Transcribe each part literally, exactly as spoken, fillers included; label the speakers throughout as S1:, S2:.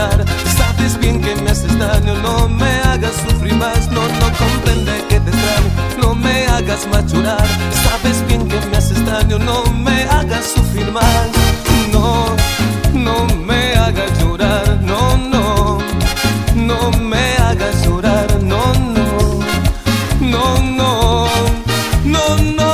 S1: llorar. Sabes bien que me haces daño, no me hagas sufrir más. No, no comprende que te extraño, no me hagas más llorar. Sabes bien que me haces daño, no me hagas sufrir más. No, no me hagas llorar, no, no, no me hagas llorar, no, no, no, no, no, no.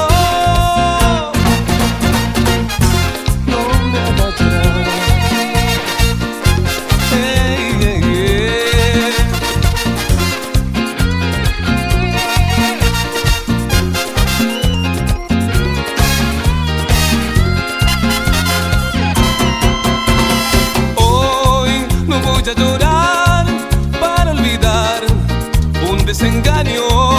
S1: A llorar para olvidar un desengaño.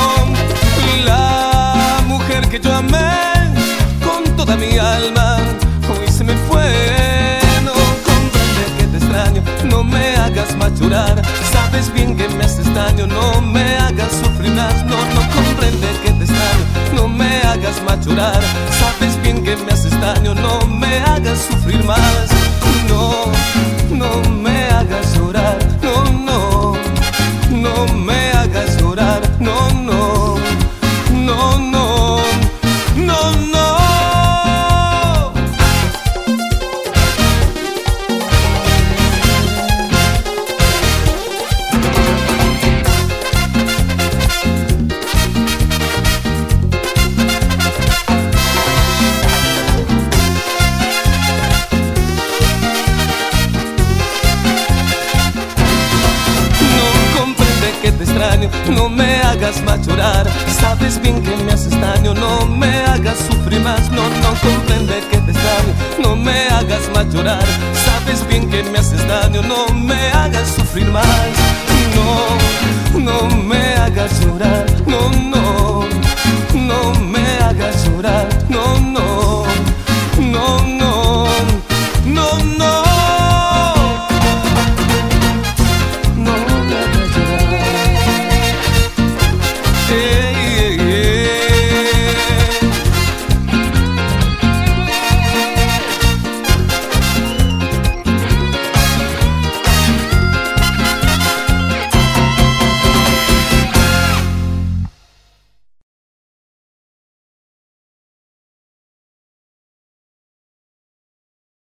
S1: La mujer que yo amé con toda mi alma hoy se me fue. No comprende que te extraño, no me hagas más llorar. Sabes bien que me haces daño, no me hagas sufrir más. No, no comprende que te extraño, no me hagas más llorar. Sabes bien que me haces daño, no me hagas sufrir más. No, no me hagas llorar, no, no, no me hagas llorar, no, no, no, no, no, no. Te extraño, no me hagas más llorar. Sabes bien que me haces daño, no me hagas sufrir más. No, no comprende que te extraño, no me hagas más llorar. Sabes bien que me haces daño, no me hagas sufrir más. No, no me hagas llorar.